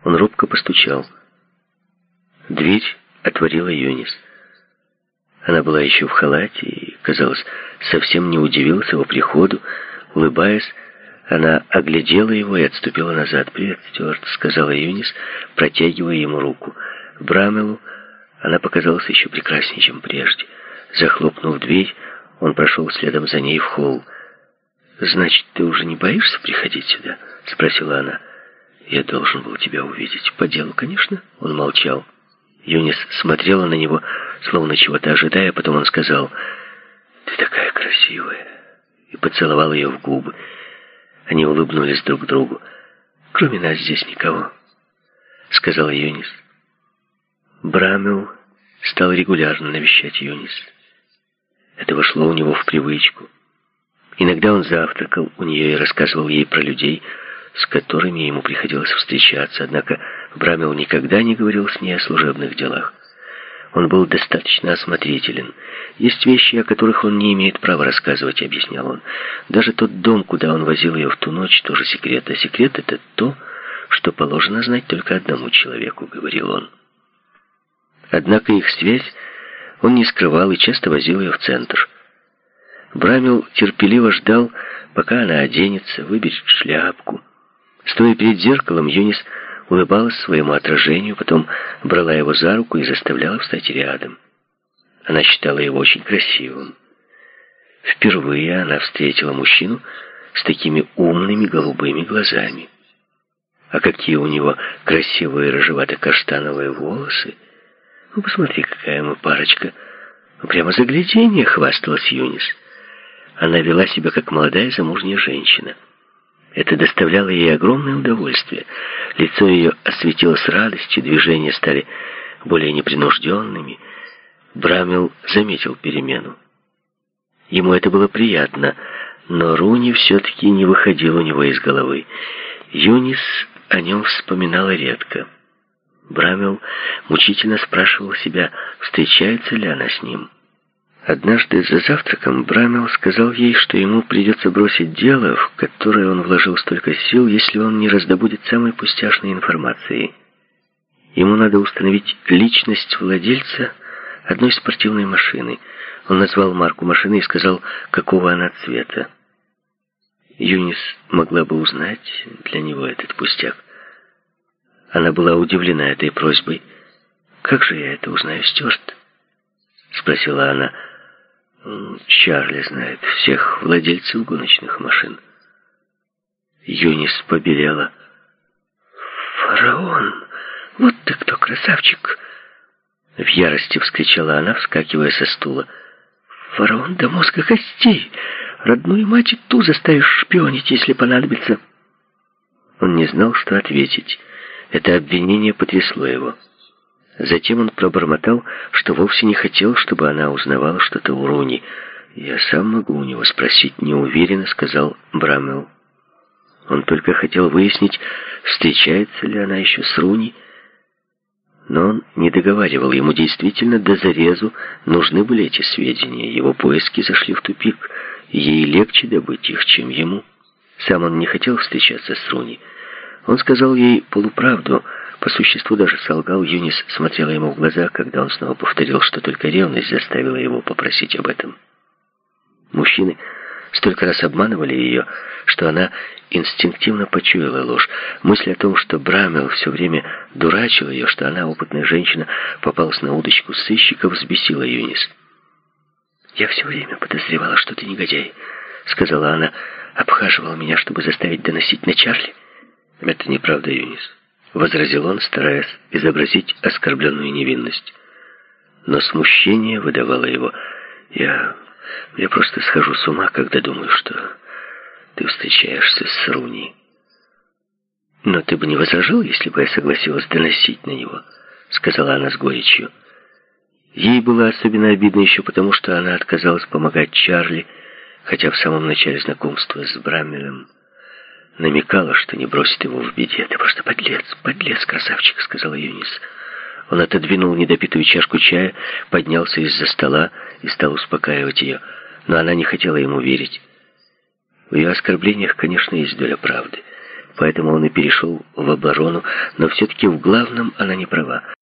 Он робко постучал. Дверь отворила Юнис. Она была еще в халате и, казалось, совсем не удивилась его приходу. Улыбаясь, она оглядела его и отступила назад. «Привет, Стюарт», — сказала Юнис, протягивая ему руку. Брамелу она показалась еще прекраснее, чем прежде. Захлопнув дверь, он прошел следом за ней в холл. «Значит, ты уже не боишься приходить сюда?» — спросила она. «Я должен был тебя увидеть. По делу, конечно». Он молчал. Юнис смотрела на него, словно чего-то ожидая, потом он сказал: «Ты такая красивая», и поцеловал ее в губы. Они улыбнулись друг другу. «Кроме нас здесь никого», — сказала Юнис. Брамел стал регулярно навещать Юнис. Это вошло у него в привычку. Иногда он завтракал у нее и рассказывал ей про людей, с которыми ему приходилось встречаться, однако Брамел никогда не говорил с ней о служебных делах. Он был достаточно осмотрителен. Есть вещи, о которых он не имеет права рассказывать, объяснял он. Даже тот дом, куда он возил ее в ту ночь, тоже секрет. А секрет — это то, что положено знать только одному человеку, говорил он. Однако их связь он не скрывал и часто возил ее в центр. Брамел терпеливо ждал, пока она оденется, выберет шляпку. Стоя перед зеркалом, Юнис улыбалась своему отражению, потом брала его за руку и заставляла встать рядом. Она считала его очень красивым. Впервые она встретила мужчину с такими умными голубыми глазами. А какие у него красивые рыжевато-каштановые волосы! Ну, посмотри, какая мы парочка! Прямо загляденье, хвасталась Юнис. Она вела себя как молодая замужняя женщина. Это доставляло ей огромное удовольствие. Лицо ее осветилось радостью, движения стали более непринужденными. Брамел заметил перемену. Ему это было приятно, но Руни все-таки не выходил у него из головы. Юнис о нем вспоминала редко. Брамел мучительно спрашивал себя, встречается ли она с ним. Однажды за завтраком Брамел сказал ей, что ему придется бросить дело, в которое он вложил столько сил, если он не раздобудет самой пустяшной информации. Ему надо установить личность владельца одной спортивной машины. Он назвал марку машины и сказал, какого она цвета. Юнис могла бы узнать для него этот пустяк. Она была удивлена этой просьбой. «Как же я это узнаю, Стюарт?» — спросила она. «Чарли знает всех владельцев гоночных машин». Юнис побелела. «Фараон! Вот ты кто, красавчик!» В ярости вскричала она, вскакивая со стула. «Фараон до мозга костей! Родную мать и ту заставишь шпионить, если понадобится!» Он не знал, что ответить. Это обвинение потрясло его. Затем он пробормотал, что вовсе не хотел, чтобы она узнавала что-то у Руни. «Я сам могу у него спросить», — неуверенно сказал Брамел. Он только хотел выяснить, встречается ли она еще с Руни. Но он не договаривал. Ему действительно до зарезу нужны были эти сведения. Его поиски зашли в тупик. Ей легче добыть их, чем ему. Сам он не хотел встречаться с Руни. Он сказал ей полуправду. По существу даже солгал. Юнис смотрела ему в глаза, когда он снова повторил, что только ревность заставила его попросить об этом. Мужчины столько раз обманывали ее, что она инстинктивно почуяла ложь. Мысль о том, что Брамел все время дурачил ее, что она, опытная женщина, попалась на удочку сыщиков, взбесила Юнис. «Я все время подозревала, что ты негодяй», — сказала она. «Обхаживала меня, чтобы заставить доносить на Чарли». «Это неправда, Юнис», — возразил он, стараясь изобразить оскорбленную невинность. Но смущение выдавало его. «Я просто схожу с ума, когда думаю, что ты встречаешься с Руни». «Но ты бы не возражал, если бы я согласилась доносить на него», — сказала она с горечью. Ей было особенно обидно еще потому, что она отказалась помогать Чарли, хотя в самом начале знакомства с Брамелем намекала, что не бросит его в беде. «Ты просто подлец, красавчик», — сказала Юнис. Он отодвинул недопитую чашку чая, поднялся из-за стола и стал успокаивать ее. Но она не хотела ему верить. В ее оскорблениях, конечно, есть доля правды. Поэтому он и перешел в оборону, но все-таки в главном она не права.